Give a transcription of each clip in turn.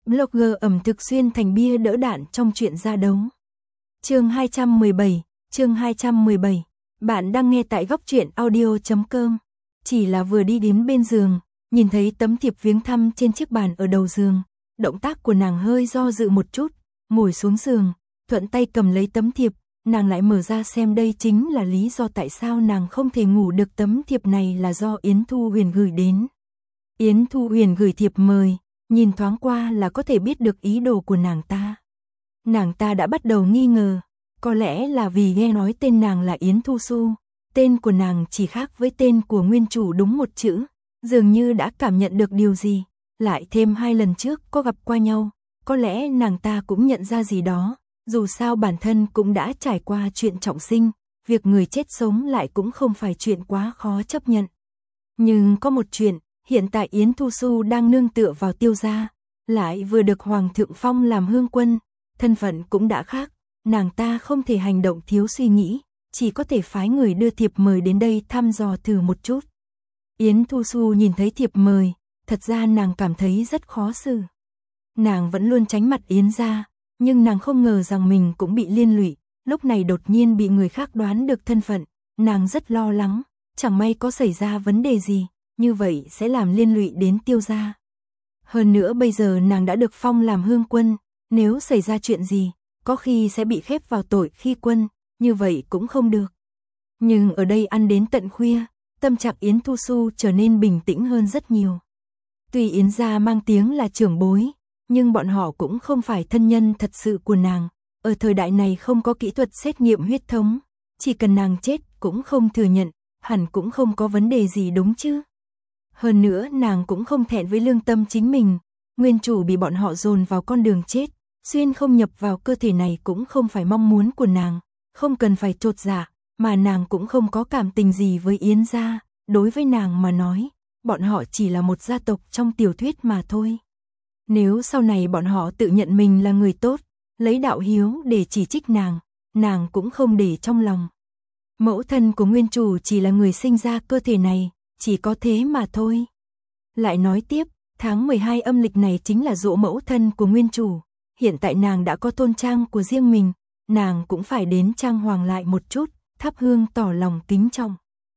Blogger ẩm thực xuyên thành bia đỡ đạn trong chuyện ra đấu. Chương 217, chương 217. Bạn đang nghe tại góc truyện audio.com. Chỉ là vừa đi đến bên giường, nhìn thấy tấm thiệp viếng thăm trên chiếc bàn ở đầu giường, động tác của nàng hơi do dự một chút, ngồi xuống giường, thuận tay cầm lấy tấm thiệp, nàng lại mở ra xem đây chính là lý do tại sao nàng không thể ngủ được. Tấm thiệp này là do Yến Thu Huyền gửi đến. Yến Thu Huyền gửi thiệp mời, nhìn thoáng qua là có thể biết được ý đồ của nàng ta. Nàng ta đã bắt đầu nghi ngờ, có lẽ là vì nghe nói tên nàng là Yến Thu Xu, tên của nàng chỉ khác với tên của nguyên chủ đúng một chữ, dường như đã cảm nhận được điều gì, lại thêm 2 lần trước có gặp qua nhau, có lẽ nàng ta cũng nhận ra gì đó, dù sao bản thân cũng đã trải qua chuyện trọng sinh, việc người chết sống lại cũng không phải chuyện quá khó chấp nhận. Nhưng có một chuyện, hiện tại Yến Thu Xu đang nương tựa vào Tiêu gia, lại vừa được Hoàng thượng phong làm hương quân, thân phận cũng đã khác, nàng ta không thể hành động thiếu suy nghĩ, chỉ có thể phái người đưa thiệp mời đến đây thăm dò thử một chút. Yến Thu Xu nhìn thấy thiệp mời, thật ra nàng cảm thấy rất khó xử. Nàng vẫn luôn tránh mặt Yến gia, nhưng nàng không ngờ rằng mình cũng bị liên lụy, lúc này đột nhiên bị người khác đoán được thân phận, nàng rất lo lắng, chẳng may có xảy ra vấn đề gì, như vậy sẽ làm liên lụy đến Tiêu gia. Hơn nữa bây giờ nàng đã được phong làm hương quân, nếu xảy ra chuyện gì, có khi sẽ bị khép vào tội khi quân, như vậy cũng không được. Nhưng ở đây ăn đến tận khuya, tâm trạng Yến Thu Xu trở nên bình tĩnh hơn rất nhiều. Tuy Yến gia mang tiếng là trưởng bối, nhưng bọn họ cũng không phải thân nhân thật sự của nàng, ở thời đại này không có kỹ thuật xét nghiệm huyết thống, chỉ cần nàng chết cũng không thừa nhận, hẳn cũng không có vấn đề gì đúng chứ. Hơn nữa nàng cũng không thẹn với lương tâm chính mình, nguyên chủ bị bọn họ dồn vào con đường chết, xuyên không nhập vào cơ thể này cũng không phải mong muốn của nàng, không cần phải chột dạ, mà nàng cũng không có cảm tình gì với Yến gia, đối với nàng mà nói, bọn họ chỉ là một gia tộc trong tiểu thuyết mà thôi. Nếu sau này bọn họ tự nhận mình là người tốt, lấy đạo hiếu để chỉ trích nàng cũng không để trong lòng. Mẫu thân của nguyên chủ chỉ là người sinh ra cơ thể này, chỉ có thế mà thôi. Lại nói tiếp, tháng 12 âm lịch này chính là giỗ mẫu thân của nguyên chủ, hiện tại nàng đã có thôn trang của riêng mình, nàng cũng phải đến trang hoàng lại một chút, thắp hương tỏ lòng kính trọng.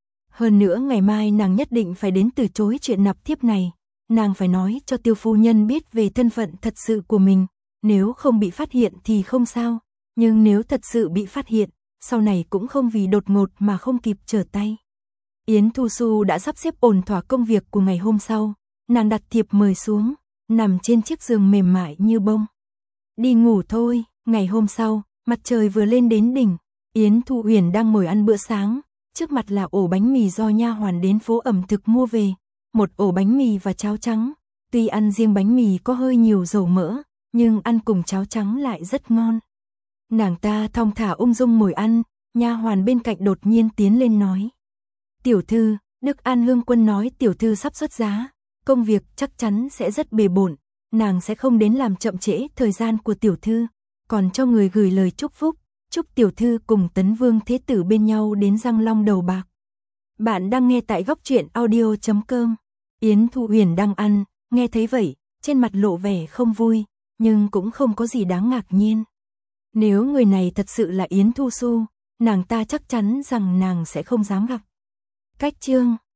Hơn nữa ngày mai nàng nhất định phải đến từ chối chuyện nạp thiếp này, nàng phải nói cho Tiêu phu nhân biết về thân phận thật sự của mình, nếu không bị phát hiện thì không sao, nhưng nếu thật sự bị phát hiện, sau này cũng không vì đột ngột mà không kịp trở tay. Yến Thu Xu đã sắp xếp ổn thỏa công việc của ngày hôm sau, nàng đặt thiệp mời xuống, nằm trên chiếc giường mềm mại như bông. Đi ngủ thôi. Ngày hôm sau, mặt trời vừa lên đến đỉnh, Yến Thu Huyền đang ngồi ăn bữa sáng, trước mặt là ổ bánh mì do nha hoàn đến phố ẩm thực mua về, một ổ bánh mì và cháo trắng, tuy ăn riêng bánh mì có hơi nhiều dầu mỡ, nhưng ăn cùng cháo trắng lại rất ngon. Nàng ta thong thả ung dung ngồi ăn, nha hoàn bên cạnh đột nhiên tiến lên nói: "Tiểu thư, Đức An Hương Quân nói tiểu thư sắp xuất giá, công việc chắc chắn sẽ rất bề bộn, nàng sẽ không đến làm chậm trễ thời gian của tiểu thư, còn cho người gửi lời chúc phúc, chúc tiểu thư cùng Tấn Vương Thế Tử bên nhau đến răng long đầu bạc." Bạn đang nghe tại góc truyện audio.com. Yến Thu Huyền đang ăn, nghe thấy vậy, trên mặt lộ vẻ không vui, nhưng cũng không có gì đáng ngạc nhiên. Nếu người này thật sự là Yến Thu Xu, nàng ta chắc chắn rằng nàng sẽ không dám gặp. Cách chương